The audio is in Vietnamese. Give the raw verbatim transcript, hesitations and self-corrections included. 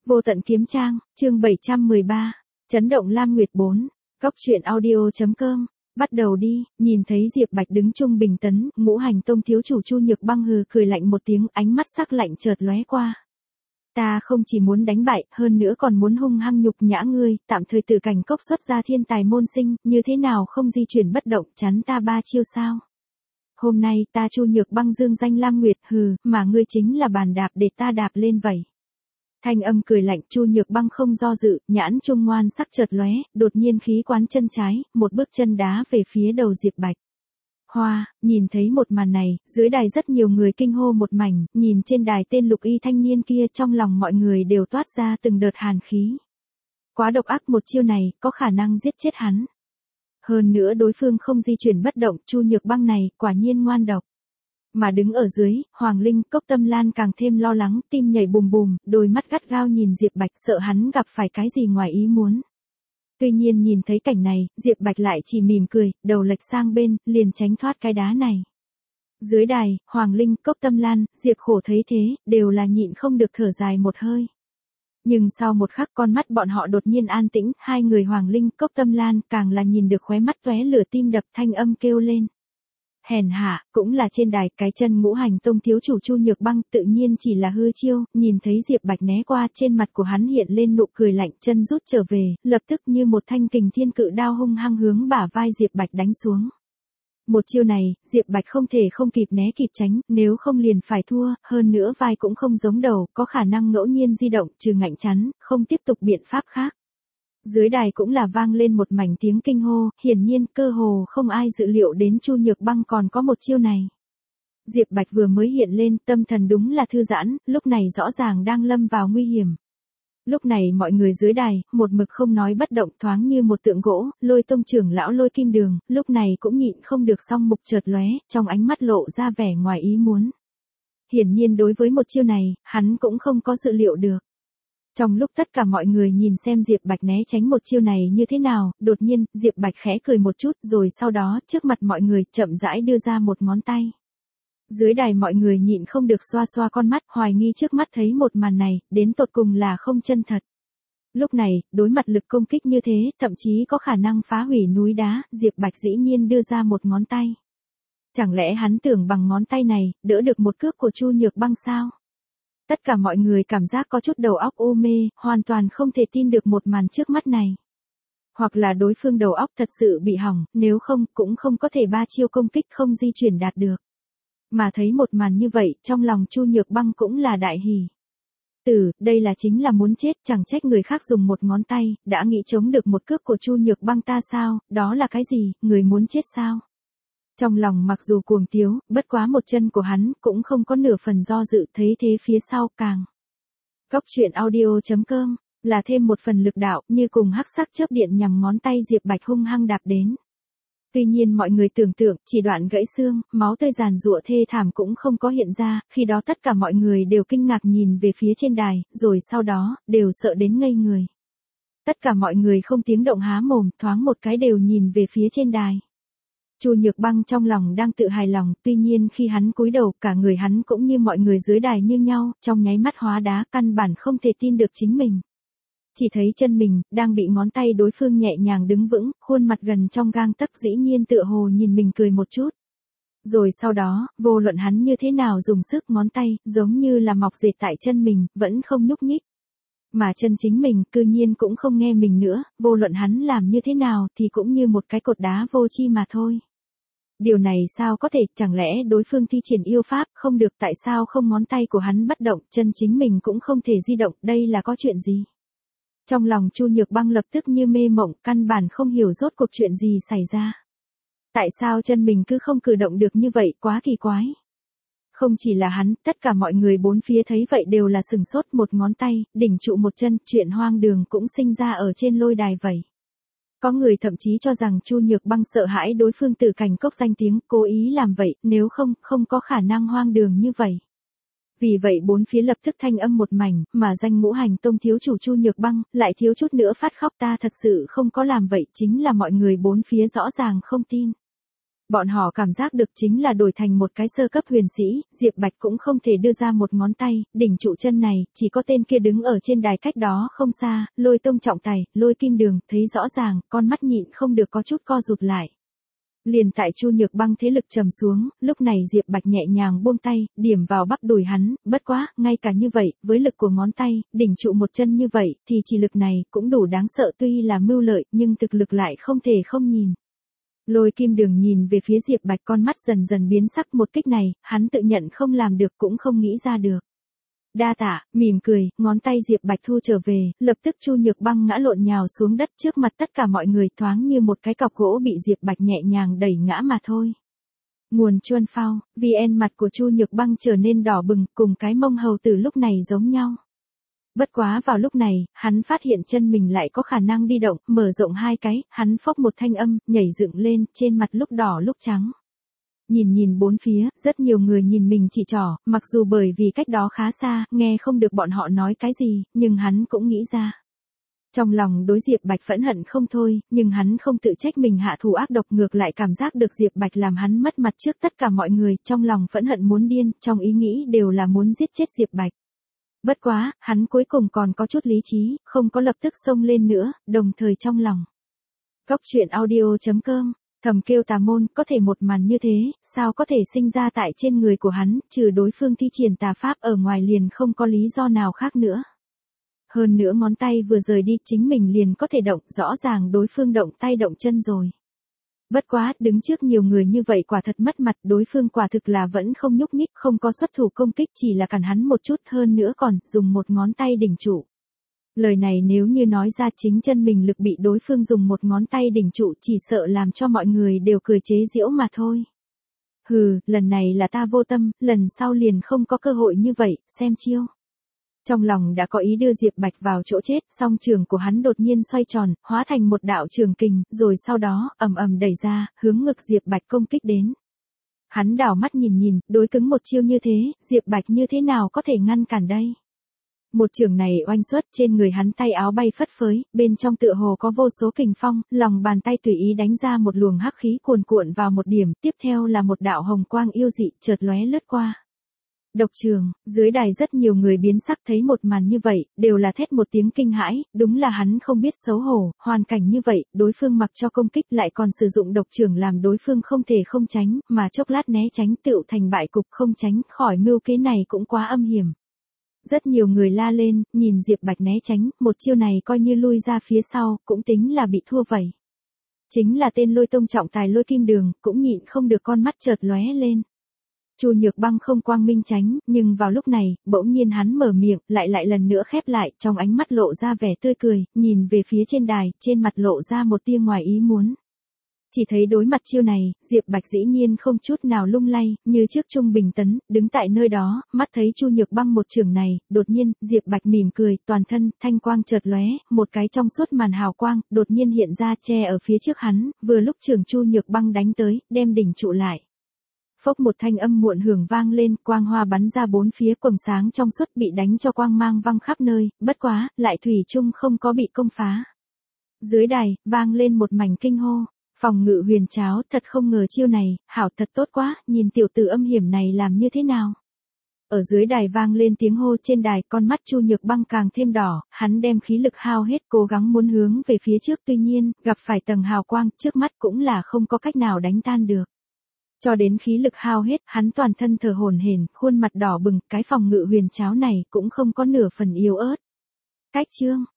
Vô tận kiếm trang, chương bảy trăm mười ba, chấn động Lam Nguyệt bốn, Cóc truyện audio.com, bắt đầu đi. Nhìn thấy Diệp Bạch đứng trung bình tấn, Ngũ Hành Tông thiếu chủ Chu Nhược Băng hừ cười lạnh một tiếng, ánh mắt sắc lạnh chợt lóe qua. Ta không chỉ muốn đánh bại, hơn nữa còn muốn hung hăng nhục nhã ngươi, tạm thời từ cảnh cốc xuất ra thiên tài môn sinh, như thế nào không di chuyển bất động, chắn ta ba chiêu sao? Hôm nay ta Chu Nhược Băng dương danh Lam Nguyệt, hừ, mà ngươi chính là bàn đạp để ta đạp lên vậy. Thanh âm cười lạnh, Chu Nhược Băng không do dự, nhãn trung ngoan sắc chợt lóe, đột nhiên khí quán chân trái, một bước chân đá về phía đầu Diệp Bạch. Hoa, nhìn thấy một màn này, dưới đài rất nhiều người kinh hô một mảnh, nhìn trên đài tên lục y thanh niên kia, trong lòng mọi người đều toát ra từng đợt hàn khí. Quá độc ác, một chiêu này, có khả năng giết chết hắn. Hơn nữa đối phương không di chuyển bất động, Chu Nhược Băng này, quả nhiên ngoan độc. Mà đứng ở dưới, Hoàng Linh, Cốc Tâm Lan càng thêm lo lắng, tim nhảy bùm bùm, đôi mắt gắt gao nhìn Diệp Bạch, sợ hắn gặp phải cái gì ngoài ý muốn. Tuy nhiên nhìn thấy cảnh này, Diệp Bạch lại chỉ mỉm cười, đầu lệch sang bên, liền tránh thoát cái đá này. Dưới đài, Hoàng Linh, Cốc Tâm Lan, Diệp Khổ thấy thế, đều là nhịn không được thở dài một hơi. Nhưng sau một khắc con mắt bọn họ đột nhiên an tĩnh, hai người Hoàng Linh, Cốc Tâm Lan càng là nhìn được khóe mắt tóe lửa tim đập, thanh âm kêu lên. Hèn hạ, cũng là trên đài, cái chân Ngũ Hành Tông thiếu chủ Chu Nhược Băng tự nhiên chỉ là hư chiêu, nhìn thấy Diệp Bạch né qua, trên mặt của hắn hiện lên nụ cười lạnh, chân rút trở về, lập tức như một thanh kình thiên cự đao hung hăng hướng bả vai Diệp Bạch đánh xuống. Một chiêu này, Diệp Bạch không thể không kịp né kịp tránh, nếu không liền phải thua, hơn nữa vai cũng không giống đầu, có khả năng ngẫu nhiên di động, trừ ngạnh chắn, không tiếp tục biện pháp khác. Dưới đài cũng là vang lên một mảnh tiếng kinh hô, hiển nhiên cơ hồ không ai dự liệu đến Chu Nhược Băng còn có một chiêu này. Diệp Bạch vừa mới hiện lên, tâm thần đúng là thư giãn, lúc này rõ ràng đang lâm vào nguy hiểm. Lúc này mọi người dưới đài, một mực không nói bất động, thoáng như một tượng gỗ, Lôi Tông trưởng lão Lôi Kim Đường, lúc này cũng nhịn không được song mục chợt lóe, trong ánh mắt lộ ra vẻ ngoài ý muốn. Hiển nhiên đối với một chiêu này, hắn cũng không có dự liệu được. Trong lúc tất cả mọi người nhìn xem Diệp Bạch né tránh một chiêu này như thế nào, đột nhiên, Diệp Bạch khẽ cười một chút, rồi sau đó, trước mặt mọi người, chậm rãi đưa ra một ngón tay. Dưới đài mọi người nhịn không được xoa xoa con mắt, hoài nghi trước mắt thấy một màn này, đến tột cùng là không chân thật. Lúc này, đối mặt lực công kích như thế, thậm chí có khả năng phá hủy núi đá, Diệp Bạch dĩ nhiên đưa ra một ngón tay. Chẳng lẽ hắn tưởng bằng ngón tay này, đỡ được một cước của Chu Nhược Băng sao? Tất cả mọi người cảm giác có chút đầu óc u mê, hoàn toàn không thể tin được một màn trước mắt này. Hoặc là đối phương đầu óc thật sự bị hỏng, nếu không, cũng không có thể ba chiêu công kích không di chuyển đạt được. Mà thấy một màn như vậy, trong lòng Chu Nhược Băng cũng là đại hỉ. Tử, đây là chính là muốn chết, chẳng trách người khác dùng một ngón tay, đã nghĩ chống được một cước của Chu Nhược Băng ta sao, đó là cái gì, người muốn chết sao? Trong lòng mặc dù cuồng tiếu, bất quá một chân của hắn cũng không có nửa phần do dự, thấy thế phía sau càng. Cóc truyện audio.com, là thêm một phần lực đạo, như cùng hắc sắc chớp điện nhằm ngón tay Diệp Bạch hung hăng đạp đến. Tuy nhiên mọi người tưởng tượng, chỉ đoạn gãy xương, máu tươi giàn giụa thê thảm cũng không có hiện ra, khi đó tất cả mọi người đều kinh ngạc nhìn về phía trên đài, rồi sau đó, đều sợ đến ngây người. Tất cả mọi người không tiếng động há mồm, thoáng một cái đều nhìn về phía trên đài. Chu Nhược Băng trong lòng đang tự hài lòng, tuy nhiên khi hắn cúi đầu, cả người hắn cũng như mọi người dưới đài như nhau, trong nháy mắt hóa đá, căn bản không thể tin được chính mình. Chỉ thấy chân mình, đang bị ngón tay đối phương nhẹ nhàng đứng vững, khuôn mặt gần trong gang tấc dĩ nhiên tựa hồ nhìn mình cười một chút. Rồi sau đó, vô luận hắn như thế nào dùng sức ngón tay, giống như là mọc dệt tại chân mình, vẫn không nhúc nhích. Mà chân chính mình, cư nhiên cũng không nghe mình nữa, vô luận hắn làm như thế nào thì cũng như một cái cột đá vô chi mà thôi. Điều này sao có thể, chẳng lẽ đối phương thi triển yêu pháp, không được, tại sao không ngón tay của hắn bất động, chân chính mình cũng không thể di động, đây là có chuyện gì? Trong lòng Chu Nhược Băng lập tức như mê mộng, căn bản không hiểu rốt cuộc chuyện gì xảy ra. Tại sao chân mình cứ không cử động được như vậy, quá kỳ quái. Không chỉ là hắn, tất cả mọi người bốn phía thấy vậy đều là sừng sốt, một ngón tay, đỉnh trụ một chân, chuyện hoang đường cũng sinh ra ở trên lôi đài vậy. Có người thậm chí cho rằng Chu Nhược Băng sợ hãi đối phương Tử Cảnh Cốc danh tiếng, cố ý làm vậy, nếu không, không có khả năng hoang đường như vậy. Vì vậy bốn phía lập tức thanh âm một mảnh, mà danh Ngũ Hành Tông thiếu chủ Chu Nhược Băng, lại thiếu chút nữa phát khóc, ta thật sự không có làm vậy, chính là mọi người bốn phía rõ ràng không tin. Bọn họ cảm giác được chính là đổi thành một cái sơ cấp huyền sĩ, Diệp Bạch cũng không thể đưa ra một ngón tay, đỉnh trụ chân này, chỉ có tên kia đứng ở trên đài cách đó không xa, Lôi Tông trọng tài, Lôi Kim Đường, thấy rõ ràng, con mắt nhịn không được có chút co rụt lại. Liền tại Chu Nhược Băng thế lực trầm xuống, lúc này Diệp Bạch nhẹ nhàng buông tay, điểm vào bắp đùi hắn, bất quá, ngay cả như vậy, với lực của ngón tay, đỉnh trụ một chân như vậy, thì chỉ lực này cũng đủ đáng sợ, tuy là mưu lợi, nhưng thực lực lại không thể không nhìn. Lôi Kim Đường nhìn về phía Diệp Bạch, con mắt dần dần biến sắc, một kích này, hắn tự nhận không làm được cũng không nghĩ ra được. Đa tạ, mỉm cười, ngón tay Diệp Bạch thu trở về, lập tức Chu Nhược Băng ngã lộn nhào xuống đất trước mặt tất cả mọi người, thoáng như một cái cọc gỗ bị Diệp Bạch nhẹ nhàng đẩy ngã mà thôi. Nguồn Chuân Phao, vê en mặt của Chu Nhược Băng trở nên đỏ bừng, cùng cái mông hầu tử lúc này giống nhau. Bất quá vào lúc này, hắn phát hiện chân mình lại có khả năng đi động, mở rộng hai cái, hắn phốc một thanh âm, nhảy dựng lên, trên mặt lúc đỏ lúc trắng. Nhìn nhìn bốn phía, rất nhiều người nhìn mình chỉ trỏ, mặc dù bởi vì cách đó khá xa, nghe không được bọn họ nói cái gì, nhưng hắn cũng nghĩ ra. Trong lòng đối Diệp Bạch phẫn hận không thôi, nhưng hắn không tự trách mình hạ thủ ác độc, ngược lại cảm giác được Diệp Bạch làm hắn mất mặt trước tất cả mọi người, trong lòng phẫn hận muốn điên, trong ý nghĩ đều là muốn giết chết Diệp Bạch. Bất quá, hắn cuối cùng còn có chút lý trí, không có lập tức xông lên nữa, đồng thời trong lòng. Cóc truyện audio chấm com, thầm kêu tà môn, có thể một màn như thế, sao có thể sinh ra tại trên người của hắn, trừ đối phương thi triển tà pháp ở ngoài liền không có lý do nào khác nữa. Hơn nữa ngón tay vừa rời đi, chính mình liền có thể động, rõ ràng đối phương động tay động chân rồi. Bất quá, đứng trước nhiều người như vậy quả thật mất mặt, đối phương quả thực là vẫn không nhúc nhích, không có xuất thủ công kích, chỉ là cản hắn một chút, hơn nữa còn dùng một ngón tay đỉnh trụ. Lời này nếu như nói ra, chính chân mình lực bị đối phương dùng một ngón tay đỉnh trụ, chỉ sợ làm cho mọi người đều cười chế giễu mà thôi. Hừ, lần này là ta vô tâm, lần sau liền không có cơ hội như vậy, xem chiêu. Trong lòng đã có ý đưa Diệp Bạch vào chỗ chết, song trường của hắn đột nhiên xoay tròn, hóa thành một đạo trường kình, rồi sau đó, ầm ầm đẩy ra, hướng ngực Diệp Bạch công kích đến. Hắn đảo mắt nhìn nhìn, đối cứng một chiêu như thế, Diệp Bạch như thế nào có thể ngăn cản đây? Một trường này oanh xuất, trên người hắn tay áo bay phất phới, bên trong tựa hồ có vô số kình phong, lòng bàn tay tùy ý đánh ra một luồng hắc khí cuồn cuộn vào một điểm, tiếp theo là một đạo hồng quang yêu dị, chợt lóe lướt qua. Độc trường, dưới đài rất nhiều người biến sắc thấy một màn như vậy, đều là thét một tiếng kinh hãi, đúng là hắn không biết xấu hổ, hoàn cảnh như vậy, đối phương mặc cho công kích lại còn sử dụng độc trường làm đối phương không thể không tránh, mà chốc lát né tránh tựu thành bại cục, không tránh khỏi mưu kế này cũng quá âm hiểm. Rất nhiều người la lên, nhìn Diệp Bạch né tránh, một chiêu này coi như lui ra phía sau, cũng tính là bị thua vậy. Chính là tên Lôi Tông trọng tài Lôi Kim Đường, cũng nhịn không được con mắt chợt lóe lên. Chu Nhược Băng không quang minh tránh, nhưng vào lúc này, bỗng nhiên hắn mở miệng, lại lại lần nữa khép lại, trong ánh mắt lộ ra vẻ tươi cười, nhìn về phía trên đài, trên mặt lộ ra một tia ngoài ý muốn. Chỉ thấy đối mặt chiêu này, Diệp Bạch dĩ nhiên không chút nào lung lay, như trước trung bình tấn, đứng tại nơi đó, mắt thấy Chu Nhược Băng một trường này, đột nhiên, Diệp Bạch mỉm cười, toàn thân, thanh quang chợt lóe, một cái trong suốt màn hào quang, đột nhiên hiện ra che ở phía trước hắn, vừa lúc trường Chu Nhược Băng đánh tới, đem đỉnh trụ lại. Phốc một thanh âm muộn hưởng vang lên, quang hoa bắn ra bốn phía, quầng sáng trong suốt bị đánh cho quang mang văng khắp nơi, bất quá, lại thủy chung không có bị công phá. Dưới đài, vang lên một mảnh kinh hô. Phòng ngự huyền cháo, thật không ngờ chiêu này, hảo thật tốt quá, nhìn tiểu tử âm hiểm này làm như thế nào. Ở dưới đài vang lên tiếng hô, trên đài, con mắt Chu Nhược Băng càng thêm đỏ, hắn đem khí lực hao hết, cố gắng muốn hướng về phía trước, tuy nhiên, gặp phải tầng hào quang, trước mắt cũng là không có cách nào đánh tan được. Cho đến khí lực hao hết, hắn toàn thân thở hổn hển, khuôn mặt đỏ bừng, cái phòng ngự huyền cháo này cũng không có nửa phần yếu ớt. Cách chương